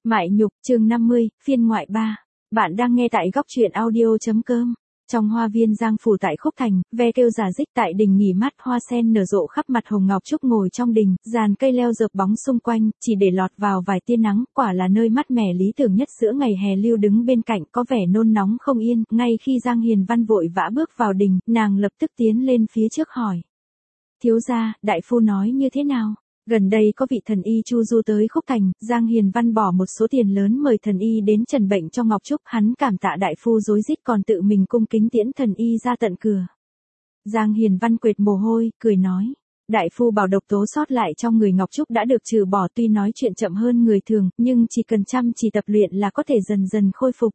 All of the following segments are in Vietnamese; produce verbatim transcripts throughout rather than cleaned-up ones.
Mại nhục, chương năm mươi, phiên ngoại ba. Bạn đang nghe tại góc truyện audio.com. Trong hoa viên Giang Phủ tại Khúc Thành, ve kêu rả rích tại đình nghỉ mát, hoa sen nở rộ khắp mặt hồng ngọc trúc ngồi trong đình, dàn cây leo dợp bóng xung quanh, chỉ để lọt vào vài tia nắng, quả là nơi mát mẻ lý tưởng nhất giữa ngày hè. Lưu đứng bên cạnh có vẻ nôn nóng không yên, ngay khi Giang Hiền Văn vội vã bước vào đình, nàng lập tức tiến lên phía trước hỏi. Thiếu gia, đại phu nói như thế nào? Gần đây có vị thần y Chu Du tới Khúc Thành, Giang Hiền Văn bỏ một số tiền lớn mời thần y đến trần bệnh cho Ngọc Trúc, hắn cảm tạ đại phu rối rít còn tự mình cung kính tiễn thần y ra tận cửa. Giang Hiền Văn quệt mồ hôi, cười nói, đại phu bảo độc tố sót lại trong người Ngọc Trúc đã được trừ bỏ, tuy nói chuyện chậm hơn người thường, nhưng chỉ cần chăm chỉ tập luyện là có thể dần dần khôi phục.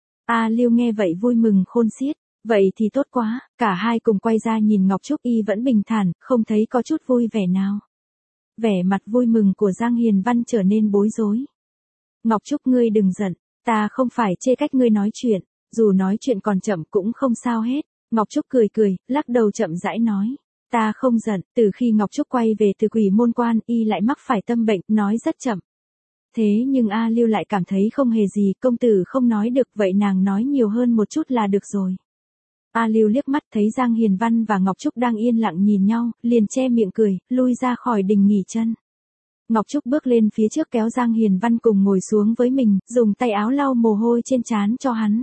A Liêu nghe vậy vui mừng khôn xiết. Vậy thì tốt quá, cả hai cùng quay ra nhìn Ngọc Trúc y vẫn bình thản, không thấy có chút vui vẻ nào. Vẻ mặt vui mừng của Giang Hiền Văn trở nên bối rối. Ngọc Trúc, ngươi đừng giận, ta không phải chê cách ngươi nói chuyện, dù nói chuyện còn chậm cũng không sao hết. Ngọc Trúc cười cười, lắc đầu chậm rãi nói, ta không giận. Từ khi Ngọc Trúc quay về từ Quỷ Môn Quan, y lại mắc phải tâm bệnh, nói rất chậm. Thế nhưng A Liêu lại cảm thấy không hề gì, công tử không nói được, vậy nàng nói nhiều hơn một chút là được rồi. A Liêu liếc mắt thấy Giang Hiền Văn và Ngọc Trúc đang yên lặng nhìn nhau, liền che miệng cười, lui ra khỏi đình nghỉ chân. Ngọc Trúc bước lên phía trước kéo Giang Hiền Văn cùng ngồi xuống với mình, dùng tay áo lau mồ hôi trên trán cho hắn.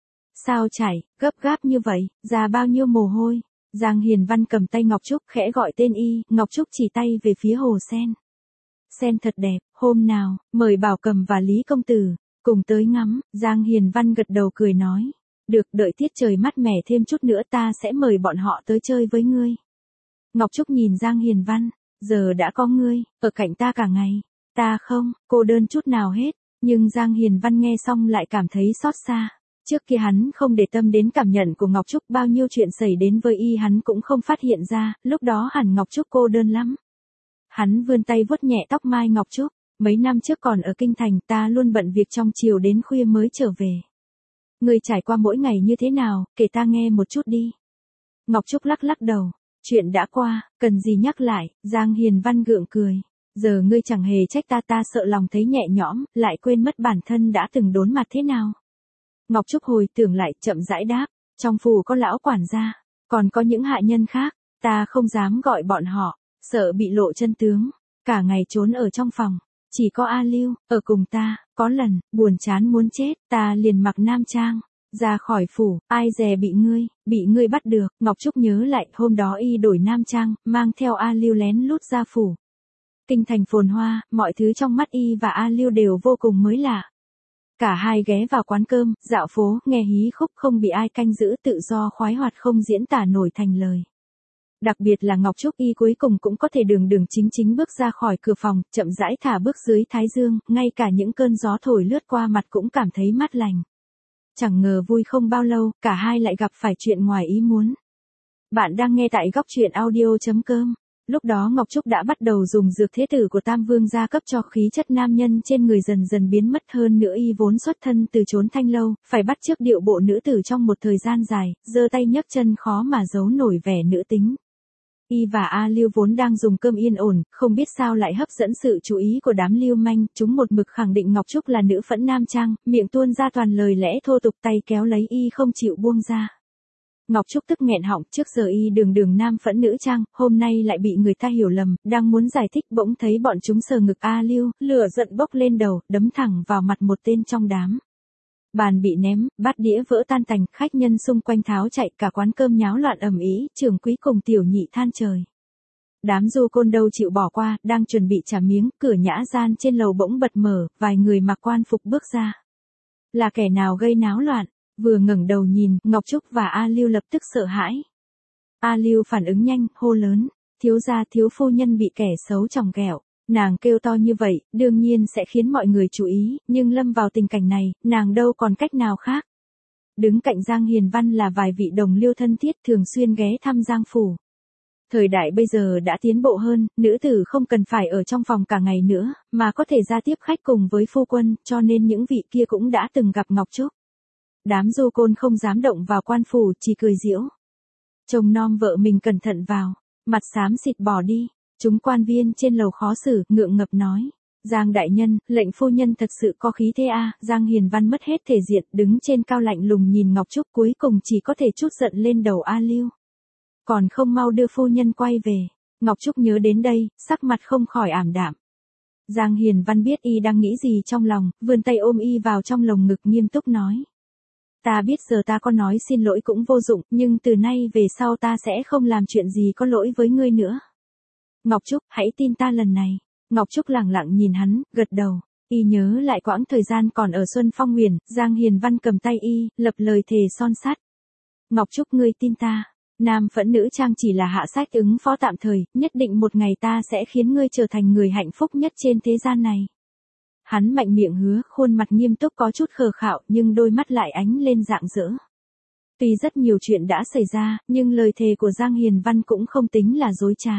Sao chảy, gấp gáp như vậy, ra bao nhiêu mồ hôi? Giang Hiền Văn cầm tay Ngọc Trúc khẽ gọi tên y, Ngọc Trúc chỉ tay về phía hồ sen. Sen thật đẹp, hôm nào, mời Bảo Cầm và Lý Công Tử, cùng tới ngắm. Giang Hiền Văn gật đầu cười nói. Được, đợi tiết trời mát mẻ thêm chút nữa ta sẽ mời bọn họ tới chơi với ngươi. Ngọc Trúc nhìn Giang Hiền Văn, giờ đã có ngươi, ở cạnh ta cả ngày. Ta không, cô đơn chút nào hết, nhưng Giang Hiền Văn nghe xong lại cảm thấy xót xa. Trước kia hắn không để tâm đến cảm nhận của Ngọc Trúc, bao nhiêu chuyện xảy đến với y hắn cũng không phát hiện ra, lúc đó hẳn Ngọc Trúc cô đơn lắm. Hắn vươn tay vuốt nhẹ tóc mai Ngọc Trúc, mấy năm trước còn ở Kinh Thành ta luôn bận việc trong chiều đến khuya mới trở về. Ngươi trải qua mỗi ngày như thế nào, kể ta nghe một chút đi. Ngọc Trúc lắc lắc đầu, chuyện đã qua, cần gì nhắc lại. Giang Hiền Văn gượng cười, giờ ngươi chẳng hề trách ta, ta sợ lòng thấy nhẹ nhõm, lại quên mất bản thân đã từng đốn mặt thế nào. Ngọc Trúc hồi tưởng lại, chậm rãi đáp, trong phủ có lão quản gia, còn có những hạ nhân khác, ta không dám gọi bọn họ, sợ bị lộ chân tướng, cả ngày trốn ở trong phòng. Chỉ có A Liêu, ở cùng ta, có lần, buồn chán muốn chết, ta liền mặc nam trang, ra khỏi phủ, ai dè bị ngươi, bị ngươi bắt được. Ngọc Trúc nhớ lại, hôm đó y đổi nam trang, mang theo A Liêu lén lút ra phủ. Kinh thành phồn hoa, mọi thứ trong mắt y và A Liêu đều vô cùng mới lạ. Cả hai ghé vào quán cơm, dạo phố, nghe hí khúc không bị ai canh giữ, tự do khoái hoạt không diễn tả nổi thành lời. Đặc biệt là Ngọc Trúc y cuối cùng cũng có thể đường đường chính chính bước ra khỏi cửa phòng, chậm rãi thả bước dưới thái dương, ngay cả những cơn gió thổi lướt qua mặt cũng cảm thấy mát lành. Chẳng ngờ vui không bao lâu, cả hai lại gặp phải chuyện ngoài ý muốn. Bạn đang nghe tại góc truyện audio.com. Lúc đó Ngọc Trúc đã bắt đầu dùng dược thế tử của Tam Vương gia cấp cho khí chất nam nhân trên người dần dần biến mất, hơn nữa y vốn xuất thân từ chốn thanh lâu, phải bắt chước điệu bộ nữ tử trong một thời gian dài, giơ tay nhấc chân khó mà giấu nổi vẻ nữ tính. Y và A Liêu vốn đang dùng cơm yên ổn, không biết sao lại hấp dẫn sự chú ý của đám lưu manh, chúng một mực khẳng định Ngọc Trúc là nữ phẫn nam trang, miệng tuôn ra toàn lời lẽ thô tục, tay kéo lấy y không chịu buông ra. Ngọc Trúc tức nghẹn họng, trước giờ y đường đường nam phẫn nữ trang, hôm nay lại bị người ta hiểu lầm, đang muốn giải thích bỗng thấy bọn chúng sờ ngực A Liêu, lửa giận bốc lên đầu, đấm thẳng vào mặt một tên trong đám. Bàn bị ném, bát đĩa vỡ tan tành, khách nhân xung quanh tháo chạy, cả quán cơm nháo loạn ầm ĩ, trưởng quý cùng tiểu nhị than trời. Đám du côn đâu chịu bỏ qua, đang chuẩn bị trả miếng, cửa nhã gian trên lầu bỗng bật mở, vài người mặc quan phục bước ra. Là kẻ nào gây náo loạn? Vừa ngẩng đầu nhìn, Ngọc Trúc và A Liêu lập tức sợ hãi. A Liêu phản ứng nhanh, hô lớn, thiếu gia, thiếu phu nhân bị kẻ xấu chòng ghẹo. Nàng kêu to như vậy, đương nhiên sẽ khiến mọi người chú ý, nhưng lâm vào tình cảnh này, nàng đâu còn cách nào khác. Đứng cạnh Giang Hiền Văn là vài vị đồng liêu thân thiết thường xuyên ghé thăm Giang phủ. Thời đại bây giờ đã tiến bộ hơn, nữ tử không cần phải ở trong phòng cả ngày nữa, mà có thể ra tiếp khách cùng với phu quân, cho nên những vị kia cũng đã từng gặp Ngọc Trúc. Đám du côn không dám động vào quan phủ, chỉ cười giễu. Chồng nom vợ mình cẩn thận vào, mặt xám xịt bỏ đi. Chúng quan viên trên lầu khó xử, ngượng ngập nói. Giang đại nhân, lệnh phu nhân thật sự có khí thế a. Giang Hiền Văn mất hết thể diện, đứng trên cao lạnh lùng nhìn Ngọc Trúc, cuối cùng chỉ có thể trút giận lên đầu A Lưu. Còn không mau đưa phu nhân quay về. Ngọc Trúc nhớ đến đây, sắc mặt không khỏi ảm đạm. Giang Hiền Văn biết y đang nghĩ gì trong lòng, vươn tay ôm y vào trong lồng ngực nghiêm túc nói. Ta biết giờ ta có nói xin lỗi cũng vô dụng, nhưng từ nay về sau ta sẽ không làm chuyện gì có lỗi với ngươi nữa. Ngọc Trúc, hãy tin ta lần này. Ngọc Trúc lẳng lặng nhìn hắn, gật đầu. Y nhớ lại quãng thời gian còn ở Xuân Phong Huyền, Giang Hiền Văn cầm tay y, lập lời thề son sắt. Ngọc Trúc, ngươi tin ta. Nam Phẫn Nữ Trang chỉ là hạ sách ứng phó tạm thời, nhất định một ngày ta sẽ khiến ngươi trở thành người hạnh phúc nhất trên thế gian này. Hắn mạnh miệng hứa, khuôn mặt nghiêm túc có chút khờ khạo, nhưng đôi mắt lại ánh lên rạng rỡ. Tuy rất nhiều chuyện đã xảy ra, nhưng lời thề của Giang Hiền Văn cũng không tính là dối trá.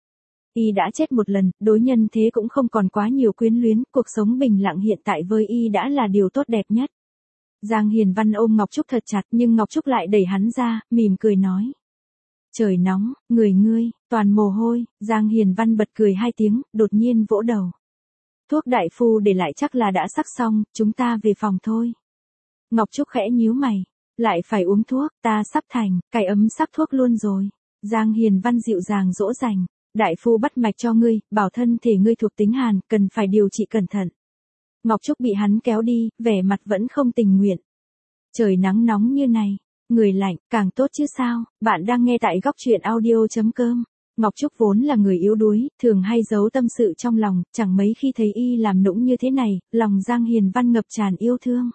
Y đã chết một lần, đối nhân thế cũng không còn quá nhiều quyến luyến, cuộc sống bình lặng hiện tại với y đã là điều tốt đẹp nhất. Giang Hiền Văn ôm Ngọc Trúc thật chặt, nhưng Ngọc Trúc lại đẩy hắn ra, mỉm cười nói. Trời nóng, người ngươi, toàn mồ hôi. Giang Hiền Văn bật cười hai tiếng, đột nhiên vỗ đầu. Thuốc đại phu để lại chắc là đã sắc xong, chúng ta về phòng thôi. Ngọc Trúc khẽ nhíu mày. Lại phải uống thuốc, ta sắp thành, cái ấm sắp thuốc luôn rồi. Giang Hiền Văn dịu dàng dỗ dành. Đại phu bắt mạch cho ngươi, bảo thân thể ngươi thuộc tính hàn, cần phải điều trị cẩn thận. Ngọc Trúc bị hắn kéo đi, vẻ mặt vẫn không tình nguyện. Trời nắng nóng như này, người lạnh, càng tốt chứ sao. Bạn đang nghe tại góc truyện audio chấm com. Ngọc Trúc vốn là người yếu đuối, thường hay giấu tâm sự trong lòng, chẳng mấy khi thấy y làm nũng như thế này, lòng Giang Hiền Văn ngập tràn yêu thương.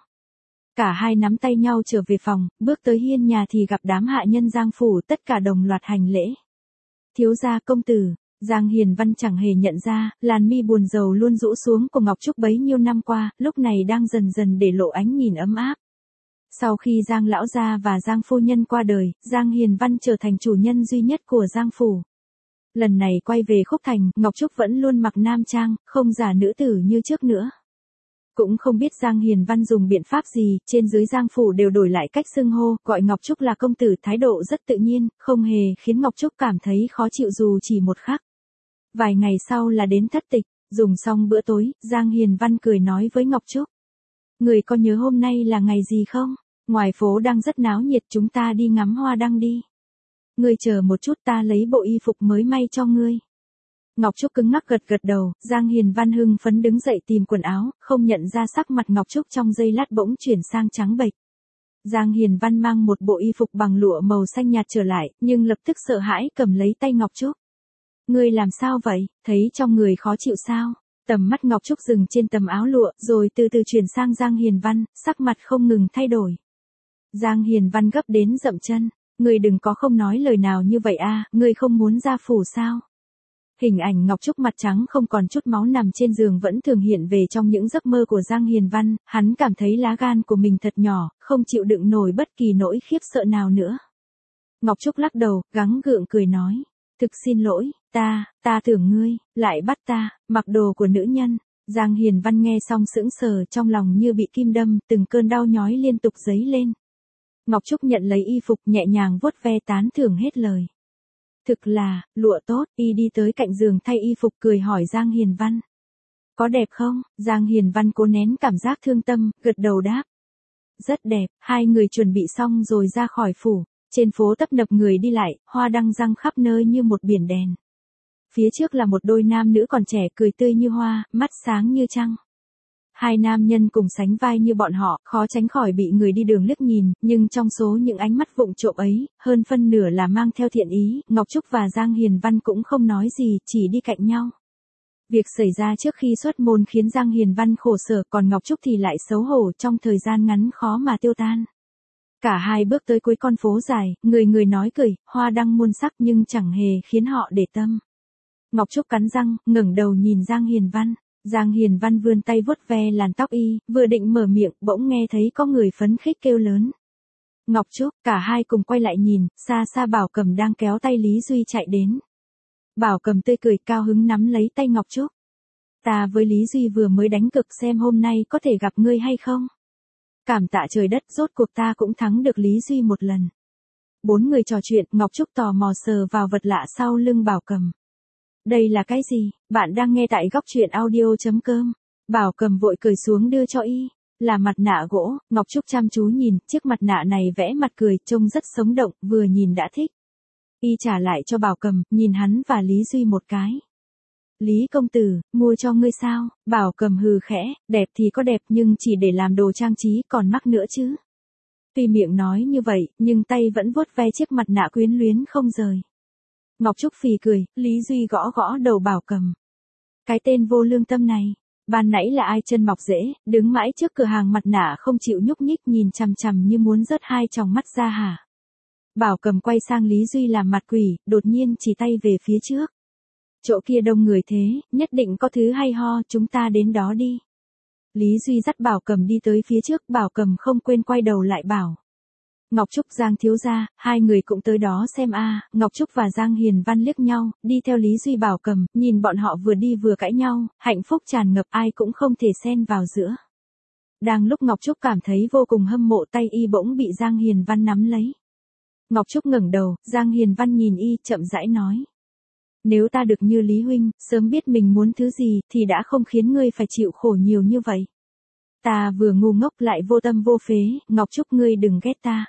Cả hai nắm tay nhau trở về phòng, bước tới hiên nhà thì gặp đám hạ nhân Giang phủ, tất cả đồng loạt hành lễ. Thiếu gia công tử. Giang Hiền Văn chẳng hề nhận ra, làn mi buồn rầu luôn rũ xuống của Ngọc Trúc bấy nhiêu năm qua, lúc này đang dần dần để lộ ánh nhìn ấm áp. Sau khi Giang lão gia và Giang phu nhân qua đời, Giang Hiền Văn trở thành chủ nhân duy nhất của Giang phủ. Lần này quay về Khúc Thành, Ngọc Trúc vẫn luôn mặc nam trang, không giả nữ tử như trước nữa. Cũng không biết Giang Hiền Văn dùng biện pháp gì, trên dưới Giang phủ đều đổi lại cách xưng hô, gọi Ngọc Trúc là công tử, thái độ rất tự nhiên, không hề khiến Ngọc Trúc cảm thấy khó chịu dù chỉ một khắc. Vài ngày sau là đến thất tịch, dùng xong bữa tối, Giang Hiền Văn cười nói với Ngọc Trúc. Người có nhớ hôm nay là ngày gì không? Ngoài phố đang rất náo nhiệt, chúng ta đi ngắm hoa đăng đi. Ngươi chờ một chút, ta lấy bộ y phục mới may cho ngươi. Ngọc Trúc cứng ngắc gật gật đầu, Giang Hiền Văn hưng phấn đứng dậy tìm quần áo, không nhận ra sắc mặt Ngọc Trúc trong giây lát bỗng chuyển sang trắng bệch. Giang Hiền Văn mang một bộ y phục bằng lụa màu xanh nhạt trở lại, nhưng lập tức sợ hãi cầm lấy tay Ngọc Trúc. Ngươi làm sao vậy, thấy trong người khó chịu sao? Tầm mắt Ngọc Trúc dừng trên tấm áo lụa, rồi từ từ chuyển sang Giang Hiền Văn, sắc mặt không ngừng thay đổi. Giang Hiền Văn gấp đến dậm chân, ngươi đừng có không nói lời nào như vậy a, ngươi không muốn ra phủ sao? Hình ảnh Ngọc Trúc mặt trắng không còn chút máu nằm trên giường vẫn thường hiện về trong những giấc mơ của Giang Hiền Văn, hắn cảm thấy lá gan của mình thật nhỏ, không chịu đựng nổi bất kỳ nỗi khiếp sợ nào nữa. Ngọc Trúc lắc đầu, gắng gượng cười nói, thực xin lỗi, ta, ta tưởng ngươi, lại bắt ta, mặc đồ của nữ nhân. Giang Hiền Văn nghe xong sững sờ, trong lòng như bị kim đâm, từng cơn đau nhói liên tục dấy lên. Ngọc Trúc nhận lấy y phục nhẹ nhàng vuốt ve tán thưởng hết lời. Thực là, lụa tốt, y đi tới cạnh giường thay y phục cười hỏi Giang Hiền Văn. Có đẹp không? Giang Hiền Văn cố nén cảm giác thương tâm, gật đầu đáp. Rất đẹp, hai người chuẩn bị xong rồi ra khỏi phủ. Trên phố tấp nập người đi lại, hoa đăng răng khắp nơi như một biển đèn. Phía trước là một đôi nam nữ còn trẻ cười tươi như hoa, mắt sáng như trăng. Hai nam nhân cùng sánh vai như bọn họ, khó tránh khỏi bị người đi đường liếc nhìn, nhưng trong số những ánh mắt vụng trộm ấy, hơn phân nửa là mang theo thiện ý, Ngọc Trúc và Giang Hiền Văn cũng không nói gì, chỉ đi cạnh nhau. Việc xảy ra trước khi xuất môn khiến Giang Hiền Văn khổ sở, còn Ngọc Trúc thì lại xấu hổ trong thời gian ngắn khó mà tiêu tan. Cả hai bước tới cuối con phố dài, người người nói cười, hoa đăng muôn sắc nhưng chẳng hề khiến họ để tâm. Ngọc Trúc cắn răng, ngẩng đầu nhìn Giang Hiền Văn. Giang Hiền Văn vươn tay vuốt ve làn tóc y, vừa định mở miệng, bỗng nghe thấy có người phấn khích kêu lớn. Ngọc Trúc, cả hai cùng quay lại nhìn, xa xa Bảo Cầm đang kéo tay Lý Duy chạy đến. Bảo Cầm tươi cười cao hứng nắm lấy tay Ngọc Trúc. Ta với Lý Duy vừa mới đánh cực xem hôm nay có thể gặp ngươi hay không. Cảm tạ trời đất, rốt cuộc ta cũng thắng được Lý Duy một lần. Bốn người trò chuyện, Ngọc Trúc tò mò sờ vào vật lạ sau lưng Bảo Cầm. Đây là cái gì? Bạn đang nghe tại góc truyện audio.com. Bảo Cầm vội cười xuống đưa cho y. Là mặt nạ gỗ, Ngọc Trúc chăm chú nhìn, chiếc mặt nạ này vẽ mặt cười, trông rất sống động, vừa nhìn đã thích. Y trả lại cho Bảo Cầm, nhìn hắn và Lý Duy một cái. Lý công tử, mua cho ngươi sao? Bảo Cầm hừ khẽ, đẹp thì có đẹp nhưng chỉ để làm đồ trang trí, còn mắc nữa chứ. Tuy miệng nói như vậy, nhưng tay vẫn vuốt ve chiếc mặt nạ quyến luyến không rời. Ngọc Trúc phì cười, Lý Duy gõ gõ đầu Bảo Cầm. Cái tên vô lương tâm này, ban nãy là ai chân mọc rễ, đứng mãi trước cửa hàng mặt nạ không chịu nhúc nhích nhìn chằm chằm như muốn rớt hai tròng mắt ra hả? Bảo Cầm quay sang Lý Duy làm mặt quỷ, đột nhiên chỉ tay về phía trước. Chỗ kia đông người thế, nhất định có thứ hay ho, chúng ta đến đó đi. Lý Duy dắt Bảo Cầm đi tới phía trước, Bảo Cầm không quên quay đầu lại bảo. Ngọc Trúc Giang thiếu gia, hai người cũng tới đó xem a. À. Ngọc Trúc và Giang Hiền Văn liếc nhau, đi theo Lý Duy Bảo Cầm, nhìn bọn họ vừa đi vừa cãi nhau, hạnh phúc tràn ngập ai cũng không thể xen vào giữa. Đang lúc Ngọc Trúc cảm thấy vô cùng hâm mộ tay y bỗng bị Giang Hiền Văn nắm lấy. Ngọc Trúc ngẩng đầu, Giang Hiền Văn nhìn y chậm rãi nói. Nếu ta được như Lý huynh, sớm biết mình muốn thứ gì thì đã không khiến ngươi phải chịu khổ nhiều như vậy. Ta vừa ngu ngốc lại vô tâm vô phế, Ngọc Trúc ngươi đừng ghét ta.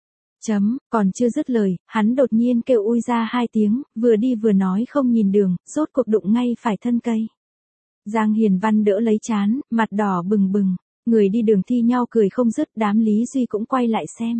Chấm, còn chưa dứt lời, hắn đột nhiên kêu ui ra hai tiếng, vừa đi vừa nói không nhìn đường, rốt cuộc đụng ngay phải thân cây. Giang Hiền Văn đỡ lấy trán, mặt đỏ bừng bừng, người đi đường thi nhau cười không dứt, đám Lý Duy cũng quay lại xem.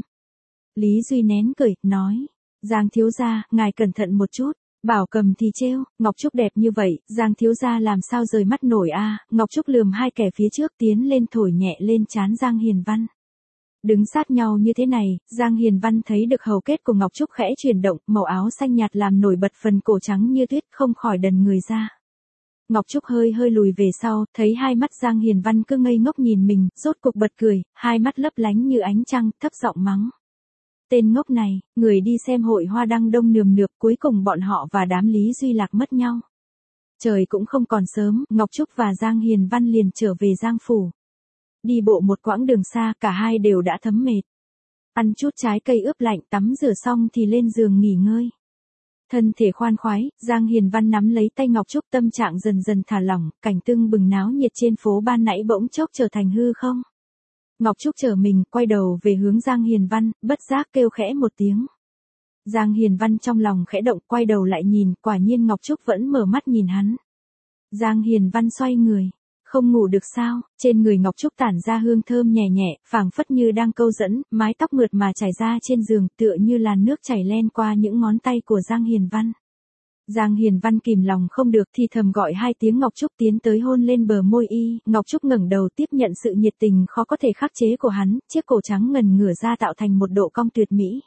Lý Duy nén cười, nói, Giang thiếu gia, ngài cẩn thận một chút. Bảo Cầm thì trêu, Ngọc Trúc đẹp như vậy, Giang thiếu gia làm sao rời mắt nổi a? À? Ngọc Trúc lườm hai kẻ phía trước tiến lên thổi nhẹ lên trán Giang Hiền Văn. Đứng sát nhau như thế này, Giang Hiền Văn thấy được hầu kết của Ngọc Trúc khẽ chuyển động, màu áo xanh nhạt làm nổi bật phần cổ trắng như tuyết, không khỏi đần người ra. Ngọc Trúc hơi hơi lùi về sau, thấy hai mắt Giang Hiền Văn cứ ngây ngốc nhìn mình, rốt cuộc bật cười, hai mắt lấp lánh như ánh trăng, thấp giọng mắng. Tên ngốc này, người đi xem hội hoa đăng đông nườm nượp, cuối cùng bọn họ và đám Lý Duy lạc mất nhau. Trời cũng không còn sớm, Ngọc Trúc và Giang Hiền Văn liền trở về Giang phủ. Đi bộ một quãng đường xa, cả hai đều đã thấm mệt. Ăn chút trái cây ướp lạnh, tắm rửa xong thì lên giường nghỉ ngơi. Thân thể khoan khoái, Giang Hiền Văn nắm lấy tay Ngọc Trúc, tâm trạng dần dần thả lỏng, cảnh tưng bừng náo nhiệt trên phố ban nãy bỗng chốc trở thành hư không. Ngọc Trúc trở mình, quay đầu về hướng Giang Hiền Văn, bất giác kêu khẽ một tiếng. Giang Hiền Văn trong lòng khẽ động, quay đầu lại nhìn, quả nhiên Ngọc Trúc vẫn mở mắt nhìn hắn. Giang Hiền Văn xoay người. Không ngủ được sao? Trên người Ngọc Trúc tản ra hương thơm nhẹ nhẹ, phảng phất như đang câu dẫn, mái tóc mượt mà trải ra trên giường, tựa như làn nước chảy len qua những ngón tay của Giang Hiền Văn. Giang Hiền Văn kìm lòng không được thì thầm gọi hai tiếng Ngọc Trúc tiến tới hôn lên bờ môi y, Ngọc Trúc ngẩng đầu tiếp nhận sự nhiệt tình khó có thể khắc chế của hắn, chiếc cổ trắng ngần ngửa ra tạo thành một độ cong tuyệt mỹ.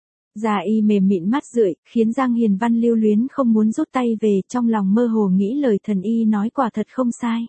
Da y mềm mịn mát rượi, khiến Giang Hiền Văn lưu luyến không muốn rút tay về, trong lòng mơ hồ nghĩ lời thần y nói quả thật không sai.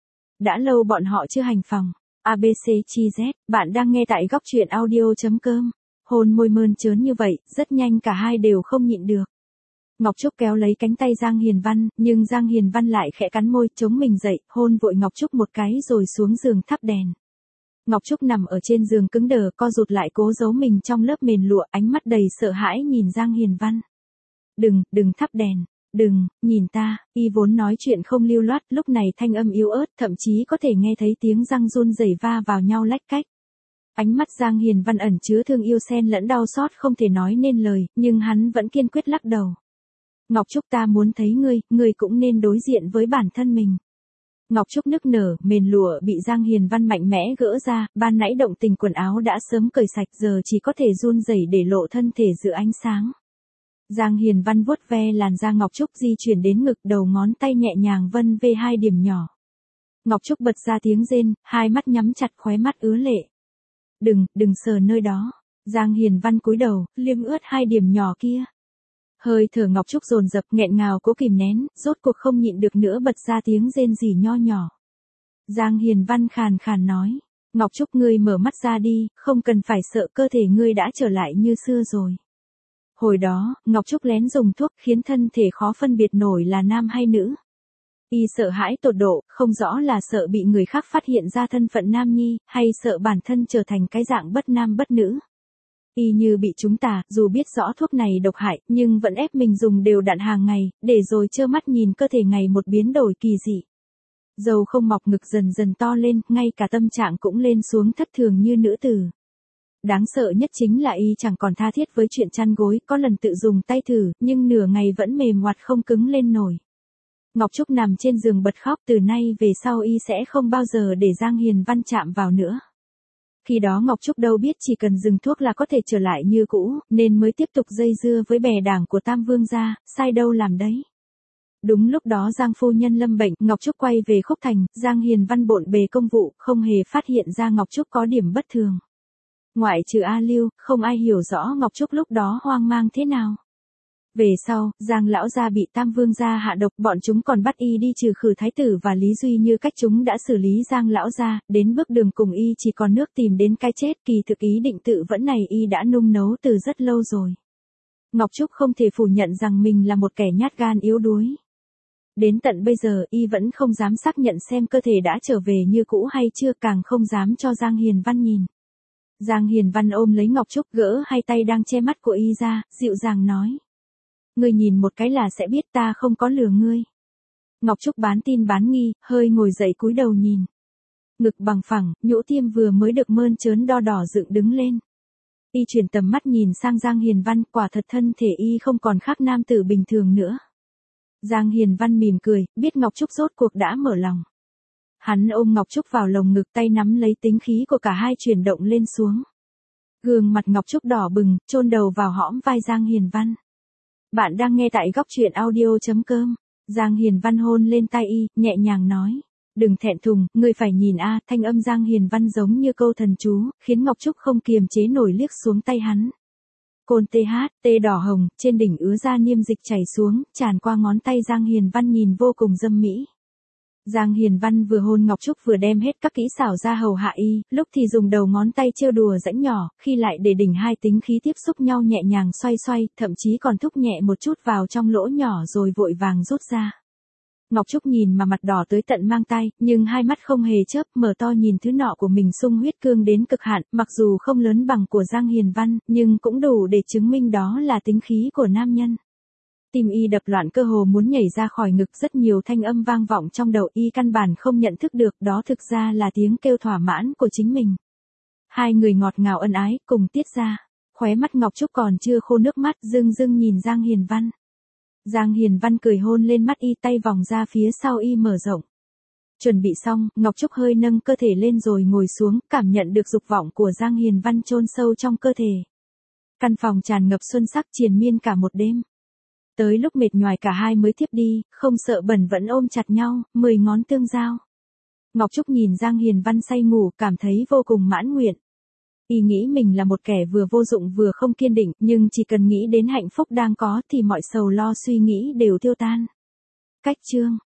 Đã lâu bọn họ chưa hành phòng. a bê xê chi Z, bạn đang nghe tại góc truyện audio.com. Hôn môi mơn trớn như vậy, rất nhanh cả hai đều không nhịn được. Ngọc Trúc kéo lấy cánh tay Giang Hiền Văn, nhưng Giang Hiền Văn lại khẽ cắn môi, chống mình dậy, hôn vội Ngọc Trúc một cái rồi xuống giường thắp đèn. Ngọc Trúc nằm ở trên giường cứng đờ, co rụt lại cố giấu mình trong lớp mền lụa, ánh mắt đầy sợ hãi nhìn Giang Hiền Văn. Đừng, đừng thắp đèn. Đừng, nhìn ta, y vốn nói chuyện không lưu loát, lúc này thanh âm yếu ớt, thậm chí có thể nghe thấy tiếng răng run rẩy va vào nhau lách cách. Ánh mắt Giang Hiền Văn ẩn chứa thương yêu xen lẫn đau xót không thể nói nên lời, nhưng hắn vẫn kiên quyết lắc đầu. Ngọc Trúc ta muốn thấy ngươi, ngươi cũng nên đối diện với bản thân mình. Ngọc Trúc nức nở, mền lụa bị Giang Hiền Văn mạnh mẽ gỡ ra, ban nãy động tình quần áo đã sớm cởi sạch giờ chỉ có thể run rẩy để lộ thân thể giữa ánh sáng. Giang Hiền Văn vuốt ve làn da Ngọc Trúc di chuyển đến ngực, đầu ngón tay nhẹ nhàng vân về hai điểm nhỏ. Ngọc Trúc bật ra tiếng rên, hai mắt nhắm chặt, khóe mắt ứa lệ. Đừng, đừng sờ nơi đó. Giang Hiền Văn cúi đầu, liếm ướt hai điểm nhỏ kia. Hơi thở Ngọc Trúc dồn dập, nghẹn ngào cố kìm nén, rốt cuộc không nhịn được nữa bật ra tiếng rên rỉ nho nhỏ. Giang Hiền Văn khàn khàn nói, Ngọc Trúc ngươi mở mắt ra đi, không cần phải sợ, cơ thể ngươi đã trở lại như xưa rồi. Hồi đó, Ngọc Trúc lén dùng thuốc khiến thân thể khó phân biệt nổi là nam hay nữ. Y sợ hãi tột độ, không rõ là sợ bị người khác phát hiện ra thân phận nam nhi, hay sợ bản thân trở thành cái dạng bất nam bất nữ. Y như bị trúng tà, dù biết rõ thuốc này độc hại, nhưng vẫn ép mình dùng đều đặn hàng ngày, để rồi trơ mắt nhìn cơ thể ngày một biến đổi kỳ dị. Dầu không mọc ngực dần dần to lên, ngay cả tâm trạng cũng lên xuống thất thường như nữ tử. Đáng sợ nhất chính là y chẳng còn tha thiết với chuyện chăn gối, có lần tự dùng tay thử, nhưng nửa ngày vẫn mềm ngoặt không cứng lên nổi. Ngọc Trúc nằm trên giường bật khóc, từ nay về sau y sẽ không bao giờ để Giang Hiền Văn chạm vào nữa. Khi đó Ngọc Trúc đâu biết chỉ cần dừng thuốc là có thể trở lại như cũ, nên mới tiếp tục dây dưa với bè đảng của Tam Vương gia, sai đâu làm đấy. Đúng lúc đó Giang phu nhân lâm bệnh, Ngọc Trúc quay về Khúc Thành, Giang Hiền Văn bộn bề công vụ, không hề phát hiện ra Ngọc Trúc có điểm bất thường. Ngoại trừ A Lưu, không ai hiểu rõ Ngọc Trúc lúc đó hoang mang thế nào. Về sau, Giang lão gia bị Tam Vương gia hạ độc, bọn chúng còn bắt y đi trừ khử thái tử và Lý Duy như cách chúng đã xử lý Giang lão gia, đến bước đường cùng y chỉ còn nước tìm đến cái chết, kỳ thực ý định tự vẫn này y đã nung nấu từ rất lâu rồi. Ngọc Trúc không thể phủ nhận rằng mình là một kẻ nhát gan yếu đuối. Đến tận bây giờ y vẫn không dám xác nhận xem cơ thể đã trở về như cũ hay chưa, càng không dám cho Giang Hiền Văn nhìn. Giang Hiền Văn ôm lấy Ngọc Trúc, gỡ hai tay đang che mắt của y ra, dịu dàng nói. Ngươi nhìn một cái là sẽ biết ta không có lừa ngươi. Ngọc Trúc bán tin bán nghi, hơi ngồi dậy cúi đầu nhìn. Ngực bằng phẳng, nhũ tiêm vừa mới được mơn trớn đo đỏ dựng đứng lên. Y chuyển tầm mắt nhìn sang Giang Hiền Văn, quả thật thân thể y không còn khác nam tử bình thường nữa. Giang Hiền Văn mỉm cười, biết Ngọc Trúc rốt cuộc đã mở lòng. Hắn ôm Ngọc Trúc vào lồng ngực, tay nắm lấy tính khí của cả hai chuyển động lên xuống. Gương mặt Ngọc Trúc đỏ bừng, chôn đầu vào hõm vai Giang Hiền Văn. Bạn đang nghe tại góc truyện audio chấm com. Giang Hiền Văn hôn lên tai y, nhẹ nhàng nói. Đừng thẹn thùng, ngươi phải nhìn a. Thanh âm Giang Hiền Văn giống như câu thần chú, khiến Ngọc Trúc không kiềm chế nổi liếc xuống tay hắn. Côn tê hát, tê đỏ hồng, trên đỉnh ứa ra niêm dịch chảy xuống, tràn qua ngón tay Giang Hiền Văn nhìn vô cùng dâm mỹ. Giang Hiền Văn vừa hôn Ngọc Trúc vừa đem hết các kỹ xảo ra hầu hạ y, lúc thì dùng đầu ngón tay trêu đùa rãnh nhỏ, khi lại để đỉnh hai tính khí tiếp xúc nhau nhẹ nhàng xoay xoay, thậm chí còn thúc nhẹ một chút vào trong lỗ nhỏ rồi vội vàng rút ra. Ngọc Trúc nhìn mà mặt đỏ tới tận mang tai, nhưng hai mắt không hề chớp, mở to nhìn thứ nọ của mình sung huyết cương đến cực hạn, mặc dù không lớn bằng của Giang Hiền Văn, nhưng cũng đủ để chứng minh đó là tính khí của nam nhân. Tim y đập loạn, cơ hồ muốn nhảy ra khỏi ngực, rất nhiều thanh âm vang vọng trong đầu y căn bản không nhận thức được, đó thực ra là tiếng kêu thỏa mãn của chính mình. Hai người ngọt ngào ân ái, cùng tiết ra. Khóe mắt Ngọc Trúc còn chưa khô nước mắt, dưng dưng nhìn Giang Hiền Văn. Giang Hiền Văn cười hôn lên mắt y, tay vòng ra phía sau y mở rộng. Chuẩn bị xong, Ngọc Trúc hơi nâng cơ thể lên rồi ngồi xuống, cảm nhận được dục vọng của Giang Hiền Văn chôn sâu trong cơ thể. Căn phòng tràn ngập xuân sắc triền miên cả một đêm. Tới lúc mệt nhoài cả hai mới thiếp đi, không sợ bẩn vẫn ôm chặt nhau, mười ngón tương giao. Ngọc Trúc nhìn Giang Hiền Văn say ngủ, cảm thấy vô cùng mãn nguyện. Y nghĩ mình là một kẻ vừa vô dụng vừa không kiên định, nhưng chỉ cần nghĩ đến hạnh phúc đang có thì mọi sầu lo suy nghĩ đều tiêu tan. Cách chương